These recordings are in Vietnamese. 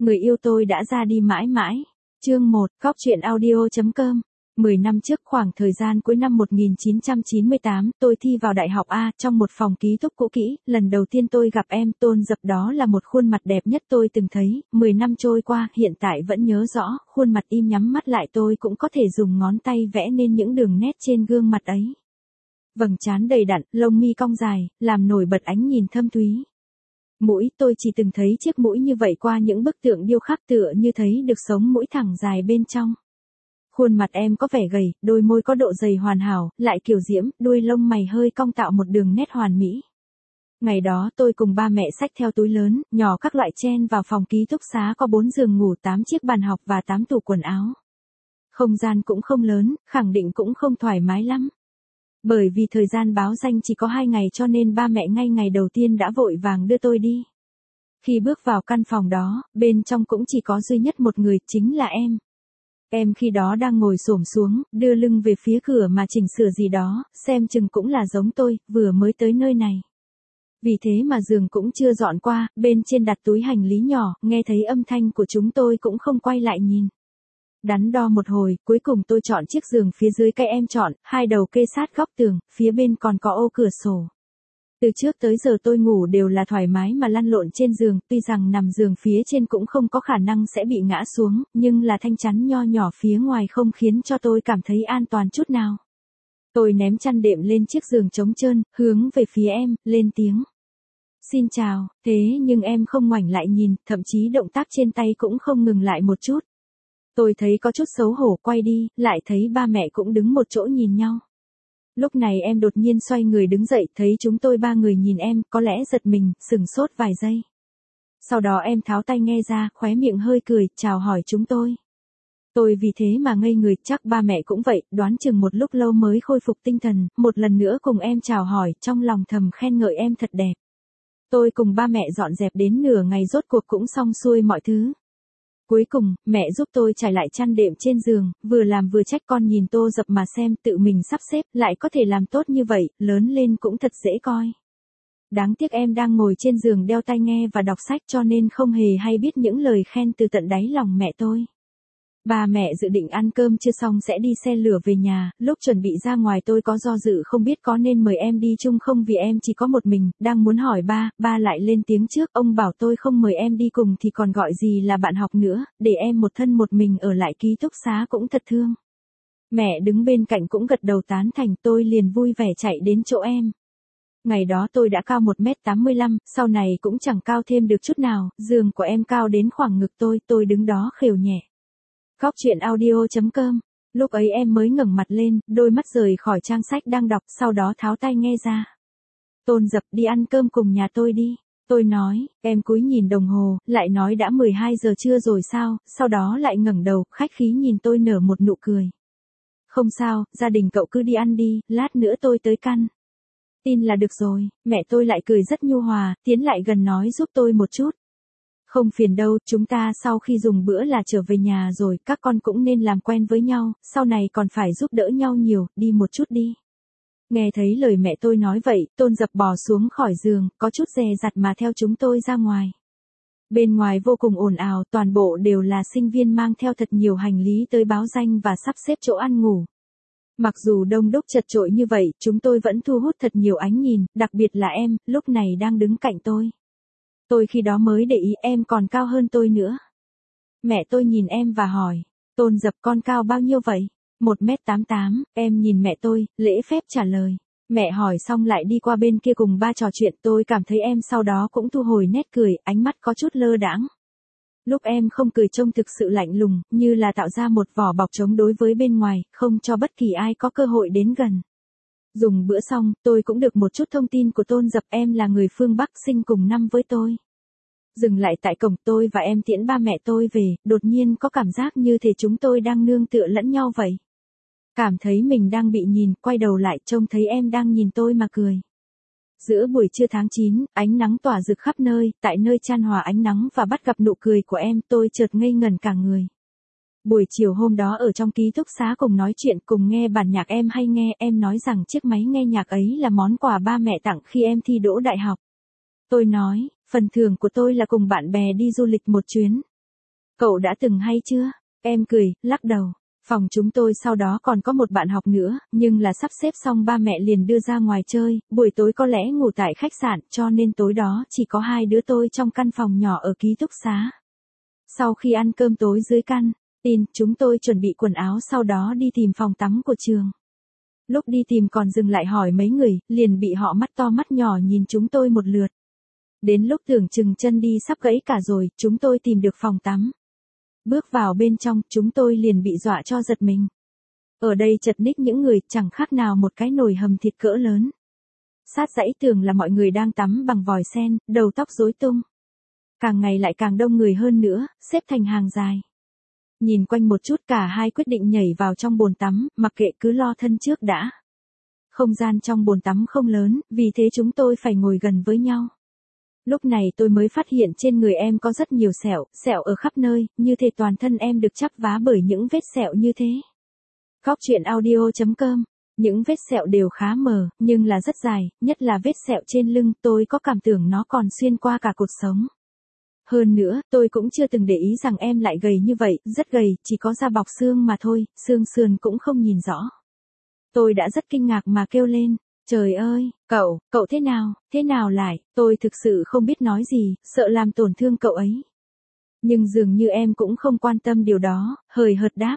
Người yêu tôi đã ra đi mãi mãi. Chương 1, Cóc truyện audio.com. 10 năm trước, khoảng thời gian cuối năm 1998, tôi thi vào Đại học A, trong một phòng ký túc cũ kỹ, lần đầu tiên tôi gặp em, Tôn Dập, đó là một khuôn mặt đẹp nhất tôi từng thấy, 10 năm trôi qua, hiện tại vẫn nhớ rõ, khuôn mặt im nhắm mắt lại tôi cũng có thể dùng ngón tay vẽ nên những đường nét trên gương mặt ấy. Vầng trán đầy đặn, lông mi cong dài, làm nổi bật ánh nhìn thâm thúy. Mũi, tôi chỉ từng thấy chiếc mũi như vậy qua những bức tượng điêu khắc, tựa như thấy được sống mũi thẳng dài bên trong. Khuôn mặt em có vẻ gầy, đôi môi có độ dày hoàn hảo, lại kiều diễm, đuôi lông mày hơi cong tạo một đường nét hoàn mỹ. Ngày đó tôi cùng ba mẹ xách theo túi lớn, nhỏ các loại chen vào phòng ký túc xá có 4 giường ngủ, 8 chiếc bàn học và 8 tủ quần áo. Không gian cũng không lớn, khẳng định cũng không thoải mái lắm. Bởi vì thời gian báo danh chỉ có 2 ngày cho nên ba mẹ ngay ngày đầu tiên đã vội vàng đưa tôi đi. Khi bước vào căn phòng đó, bên trong cũng chỉ có duy nhất một người, chính là em. Em khi đó đang ngồi xổm xuống, đưa lưng về phía cửa mà chỉnh sửa gì đó, xem chừng cũng là giống tôi, vừa mới tới nơi này. Vì thế mà giường cũng chưa dọn qua, bên trên đặt túi hành lý nhỏ, nghe thấy âm thanh của chúng tôi cũng không quay lại nhìn. Đắn đo một hồi, cuối cùng tôi chọn chiếc giường phía dưới cái em chọn, hai đầu kê sát góc tường, phía bên còn có ô cửa sổ. Từ trước tới giờ tôi ngủ đều là thoải mái mà lăn lộn trên giường, tuy rằng nằm giường phía trên cũng không có khả năng sẽ bị ngã xuống, nhưng là thanh chắn nho nhỏ phía ngoài không khiến cho tôi cảm thấy an toàn chút nào. Tôi ném chăn đệm lên chiếc giường trống trơn, hướng về phía em, lên tiếng. Xin chào, thế nhưng em không ngoảnh lại nhìn, thậm chí động tác trên tay cũng không ngừng lại một chút. Tôi thấy có chút xấu hổ, quay đi, lại thấy ba mẹ cũng đứng một chỗ nhìn nhau. Lúc này em đột nhiên xoay người đứng dậy, thấy chúng tôi ba người nhìn em, có lẽ giật mình, sửng sốt vài giây. Sau đó em tháo tai nghe ra, khóe miệng hơi cười, chào hỏi chúng tôi. Tôi vì thế mà ngây người, chắc ba mẹ cũng vậy, đoán chừng một lúc lâu mới khôi phục tinh thần, một lần nữa cùng em chào hỏi, trong lòng thầm khen ngợi em thật đẹp. Tôi cùng ba mẹ dọn dẹp đến nửa ngày rốt cuộc cũng xong xuôi mọi thứ. Cuối cùng, mẹ giúp tôi trải lại chăn đệm trên giường, vừa làm vừa trách con nhìn Tô Dập mà xem, tự mình sắp xếp, lại có thể làm tốt như vậy, lớn lên cũng thật dễ coi. Đáng tiếc em đang ngồi trên giường đeo tai nghe và đọc sách cho nên không hề hay biết những lời khen từ tận đáy lòng mẹ tôi. Ba mẹ dự định ăn cơm chưa xong sẽ đi xe lửa về nhà, lúc chuẩn bị ra ngoài tôi có do dự không biết có nên mời em đi chung không vì em chỉ có một mình, đang muốn hỏi ba lại lên tiếng trước, ông bảo tôi không mời em đi cùng thì còn gọi gì là bạn học nữa, để em một thân một mình ở lại ký túc xá cũng thật thương. Mẹ đứng bên cạnh cũng gật đầu tán thành, tôi liền vui vẻ chạy đến chỗ em. Ngày đó tôi đã cao 1m85, sau này cũng chẳng cao thêm được chút nào, giường của em cao đến khoảng ngực tôi đứng đó khều nhẹ. Cóc truyện audio.com. Lúc ấy em mới ngẩng mặt lên, đôi mắt rời khỏi trang sách đang đọc, sau đó tháo tai nghe ra. Tôn Dập, đi ăn cơm cùng nhà tôi đi. Tôi nói, em cúi nhìn đồng hồ, lại nói đã 12 giờ trưa rồi sao, sau đó lại ngẩng đầu, khách khí nhìn tôi nở một nụ cười. Không sao, gia đình cậu cứ đi ăn đi, lát nữa tôi tới căn. Tin là được rồi, mẹ tôi lại cười rất nhu hòa, tiến lại gần nói giúp tôi một chút. Không phiền đâu, chúng ta sau khi dùng bữa là trở về nhà rồi, các con cũng nên làm quen với nhau, sau này còn phải giúp đỡ nhau nhiều, đi một chút đi. Nghe thấy lời mẹ tôi nói vậy, Tôn Dập bò xuống khỏi giường, có chút dè dặt mà theo chúng tôi ra ngoài. Bên ngoài vô cùng ồn ào, toàn bộ đều là sinh viên mang theo thật nhiều hành lý tới báo danh và sắp xếp chỗ ăn ngủ. Mặc dù đông đúc chật chội như vậy, chúng tôi vẫn thu hút thật nhiều ánh nhìn, đặc biệt là em, lúc này đang đứng cạnh tôi. Tôi khi đó mới để ý em còn cao hơn tôi nữa. Mẹ tôi nhìn em và hỏi, Tôn Dập con cao bao nhiêu vậy? 1m88, em nhìn mẹ tôi, lễ phép trả lời. Mẹ hỏi xong lại đi qua bên kia cùng ba trò chuyện, tôi cảm thấy em sau đó cũng thu hồi nét cười, ánh mắt có chút lơ đãng. Lúc em không cười trông thực sự lạnh lùng, như là tạo ra một vỏ bọc chống đối với bên ngoài, không cho bất kỳ ai có cơ hội đến gần. Dùng bữa xong, tôi cũng được một chút thông tin của Tôn Dập, em là người phương Bắc sinh cùng năm với tôi. Dừng lại tại cổng, tôi và em tiễn ba mẹ tôi về, đột nhiên có cảm giác như thể chúng tôi đang nương tựa lẫn nhau vậy. Cảm thấy mình đang bị nhìn, quay đầu lại trông thấy em đang nhìn tôi mà cười. Giữa buổi trưa tháng 9, ánh nắng tỏa rực khắp nơi, tại nơi chan hòa ánh nắng và bắt gặp nụ cười của em, tôi chợt ngây ngẩn cả người. Buổi chiều hôm đó ở trong ký túc xá cùng nói chuyện, cùng nghe bản nhạc em hay nghe, em nói rằng chiếc máy nghe nhạc ấy là món quà ba mẹ tặng khi em thi đỗ đại học. Tôi nói, phần thưởng của tôi là cùng bạn bè đi du lịch một chuyến. Cậu đã từng hay chưa? Em cười, lắc đầu. Phòng chúng tôi sau đó còn có một bạn học nữa, nhưng là sắp xếp xong ba mẹ liền đưa ra ngoài chơi, buổi tối có lẽ ngủ tại khách sạn, cho nên tối đó chỉ có hai đứa tôi trong căn phòng nhỏ ở ký túc xá. Sau khi ăn cơm tối dưới căn tin, chúng tôi chuẩn bị quần áo sau đó đi tìm phòng tắm của trường. Lúc đi tìm còn dừng lại hỏi mấy người, liền bị họ mắt to mắt nhỏ nhìn chúng tôi một lượt. Đến lúc tưởng chừng chân đi sắp gãy cả rồi, chúng tôi tìm được phòng tắm. Bước vào bên trong, chúng tôi liền bị dọa cho giật mình. Ở đây chật ních những người, chẳng khác nào một cái nồi hầm thịt cỡ lớn. Sát dãy tường là mọi người đang tắm bằng vòi sen, đầu tóc rối tung. Càng ngày lại càng đông người hơn nữa, xếp thành hàng dài. Nhìn quanh một chút cả hai quyết định nhảy vào trong bồn tắm, mặc kệ cứ lo thân trước đã. Không gian trong bồn tắm không lớn, vì thế chúng tôi phải ngồi gần với nhau. Lúc này tôi mới phát hiện trên người em có rất nhiều sẹo ở khắp nơi, như thể toàn thân em được chắp vá bởi những vết sẹo như thế. Góc truyện audio.com. Những vết sẹo đều khá mờ, nhưng là rất dài, nhất là vết sẹo trên lưng, tôi có cảm tưởng nó còn xuyên qua cả cột sống. Hơn nữa, tôi cũng chưa từng để ý rằng em lại gầy như vậy, rất gầy, chỉ có da bọc xương mà thôi, xương sườn cũng không nhìn rõ. Tôi đã rất kinh ngạc mà kêu lên. Trời ơi, cậu thế nào lại, tôi thực sự không biết nói gì, sợ làm tổn thương cậu ấy. Nhưng dường như em cũng không quan tâm điều đó, hời hợt đáp.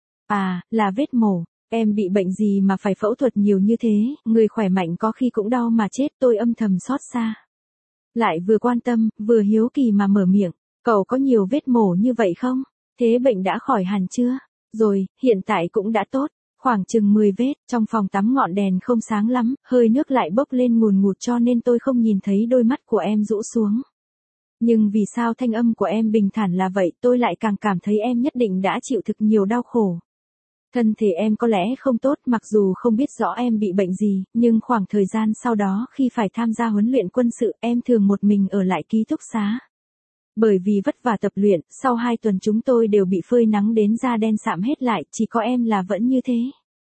À, là vết mổ, em bị bệnh gì mà phải phẫu thuật nhiều như thế, người khỏe mạnh có khi cũng đau mà chết, tôi âm thầm xót xa. Lại vừa quan tâm, vừa hiếu kỳ mà mở miệng, cậu có nhiều vết mổ như vậy không? Thế bệnh đã khỏi hẳn chưa? Rồi, hiện tại cũng đã tốt. Khoảng chừng 10 vết, trong phòng tắm ngọn đèn không sáng lắm, hơi nước lại bốc lên ngùn ngụt cho nên tôi không nhìn thấy đôi mắt của em rũ xuống. Nhưng vì sao thanh âm của em bình thản là vậy, tôi lại càng cảm thấy em nhất định đã chịu thực nhiều đau khổ. Thân thể em có lẽ không tốt, mặc dù không biết rõ em bị bệnh gì, nhưng khoảng thời gian sau đó khi phải tham gia huấn luyện quân sự, em thường một mình ở lại ký túc xá. Bởi vì vất vả tập luyện, sau 2 tuần chúng tôi đều bị phơi nắng đến da đen sạm hết lại, chỉ có em là vẫn như thế.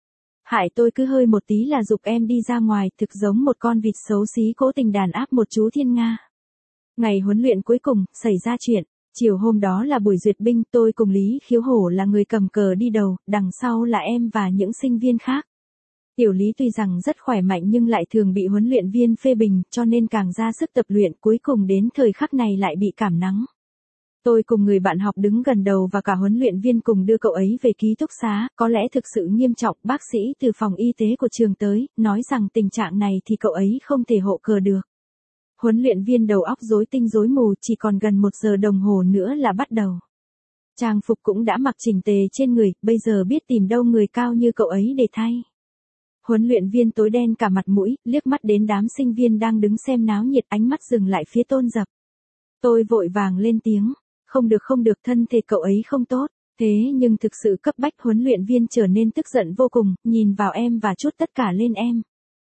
Hại tôi cứ hơi một tí là giục em đi ra ngoài, thực giống một con vịt xấu xí cố tình đàn áp một chú thiên nga. Ngày huấn luyện cuối cùng, xảy ra chuyện. Chiều hôm đó là buổi duyệt binh, tôi cùng Lý Khiếu Hổ là người cầm cờ đi đầu, đằng sau là em và những sinh viên khác. Tiểu Lý tuy rằng rất khỏe mạnh nhưng lại thường bị huấn luyện viên phê bình, cho nên càng ra sức tập luyện, cuối cùng đến thời khắc này lại bị cảm nắng. Tôi cùng người bạn học đứng gần đầu và cả huấn luyện viên cùng đưa cậu ấy về ký túc xá, có lẽ thực sự nghiêm trọng, bác sĩ từ phòng y tế của trường tới, nói rằng tình trạng này thì cậu ấy không thể hộ cờ được. Huấn luyện viên đầu óc rối tinh rối mù, chỉ còn gần 1 giờ đồng hồ nữa là bắt đầu. Trang phục cũng đã mặc chỉnh tề trên người, bây giờ biết tìm đâu người cao như cậu ấy để thay. Huấn luyện viên tối đen cả mặt mũi, liếc mắt đến đám sinh viên đang đứng xem náo nhiệt, ánh mắt dừng lại phía Tôn Dập. Tôi vội vàng lên tiếng, không được, thân thể cậu ấy không tốt. Thế nhưng thực sự cấp bách, huấn luyện viên trở nên tức giận vô cùng, nhìn vào em và trút tất cả lên em.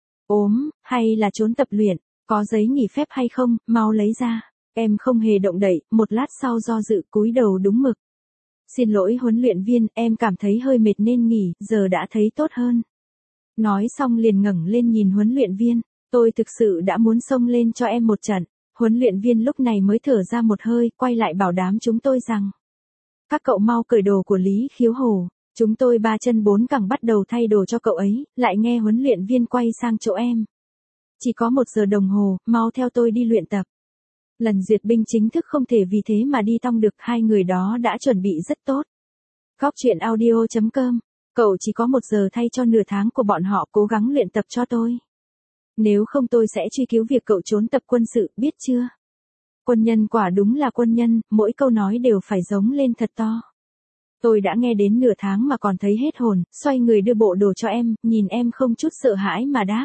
Ốm, hay là trốn tập luyện, có giấy nghỉ phép hay không, mau lấy ra. Em không hề động đậy, một lát sau do dự cúi đầu đúng mực. Xin lỗi huấn luyện viên, em cảm thấy hơi mệt nên nghỉ, giờ đã thấy tốt hơn. Nói xong liền ngẩng lên nhìn huấn luyện viên, tôi thực sự đã muốn xông lên cho em một trận. Huấn luyện viên lúc này mới thở ra một hơi, quay lại bảo đám chúng tôi rằng. Các cậu mau cởi đồ của Lý Khiếu Hổ. Chúng tôi 3 chân 4 cẳng bắt đầu thay đồ cho cậu ấy, lại nghe huấn luyện viên quay sang chỗ em. Chỉ có 1 giờ đồng hồ, mau theo tôi đi luyện tập. Lần duyệt binh chính thức không thể vì thế mà đi tong được, hai người đó đã chuẩn bị rất tốt. Góc truyện audio.com. Cậu chỉ có 1 giờ thay cho nửa tháng của bọn họ, cố gắng luyện tập cho tôi. Nếu không tôi sẽ truy cứu việc cậu trốn tập quân sự, biết chưa? Quân nhân quả đúng là quân nhân, mỗi câu nói đều phải giống lên thật to. Tôi đã nghe đến nửa tháng mà còn thấy hết hồn, xoay người đưa bộ đồ cho em, nhìn em không chút sợ hãi mà đáp.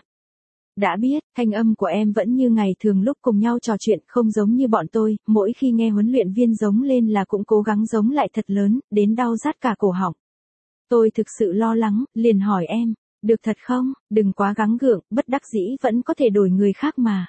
Đã biết, thanh âm của em vẫn như ngày thường lúc cùng nhau trò chuyện, không giống như bọn tôi, mỗi khi nghe huấn luyện viên giống lên là cũng cố gắng giống lại thật lớn, đến đau rát cả cổ họng. Tôi thực sự lo lắng, liền hỏi em, được thật không, đừng quá gắng gượng, bất đắc dĩ vẫn có thể đổi người khác mà.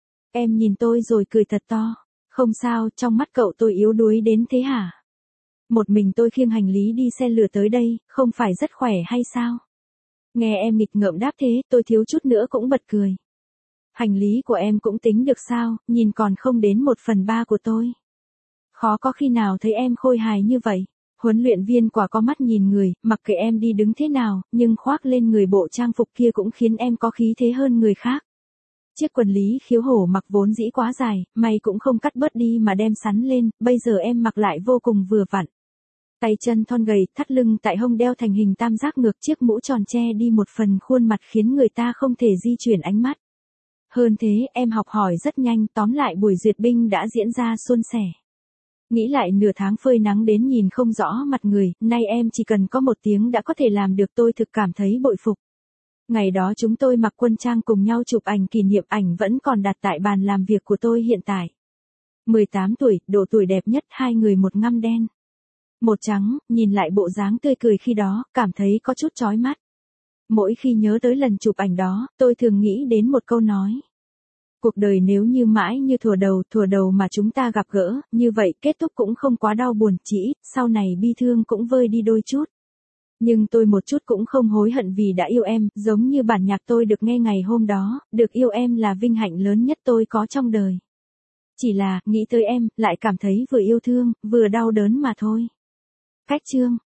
Em nhìn tôi rồi cười thật to, không sao, trong mắt cậu tôi yếu đuối đến thế hả? Một mình tôi khiêng hành lý đi xe lửa tới đây, không phải rất khỏe hay sao? Nghe em nghịch ngợm đáp thế, tôi thiếu chút nữa cũng bật cười. Hành lý của em cũng tính được sao, nhìn còn không đến 1/3 của tôi. khó có khi nào thấy em khôi hài như vậy. Huấn luyện viên quả có mắt nhìn người, mặc kệ em đi đứng thế nào, nhưng khoác lên người bộ trang phục kia cũng khiến em có khí thế hơn người khác. Chiếc quần Lý Khiếu Hổ mặc vốn dĩ quá dài, mày cũng không cắt bớt đi mà đem sắn lên, bây giờ em mặc lại vô cùng vừa vặn. Tay chân thon gầy, thắt lưng tại hông đeo thành hình tam giác ngược, chiếc mũ tròn che đi một phần khuôn mặt khiến người ta không thể di chuyển ánh mắt. Hơn thế, em học hỏi rất nhanh, tóm lại buổi duyệt binh đã diễn ra suôn sẻ. Nghĩ lại nửa tháng phơi nắng đến nhìn không rõ mặt người, nay em chỉ cần có 1 tiếng đã có thể làm được, tôi thực cảm thấy bội phục. Ngày đó chúng tôi mặc quân trang cùng nhau chụp ảnh kỷ niệm, ảnh vẫn còn đặt tại bàn làm việc của tôi hiện tại. 18 tuổi, độ tuổi đẹp nhất, 2 người một ngăm đen. Một trắng, nhìn lại bộ dáng tươi cười khi đó, cảm thấy có chút chói mắt. Mỗi khi nhớ tới lần chụp ảnh đó, tôi thường nghĩ đến một câu nói. Cuộc đời nếu như mãi như thuở đầu mà chúng ta gặp gỡ, như vậy kết thúc cũng không quá đau buồn, chỉ ít, sau này bi thương cũng vơi đi đôi chút. Nhưng tôi một chút cũng không hối hận vì đã yêu em, giống như bản nhạc tôi được nghe ngày hôm đó, được yêu em là vinh hạnh lớn nhất tôi có trong đời. Chỉ là, nghĩ tới em, lại cảm thấy vừa yêu thương, vừa đau đớn mà thôi. Cách chương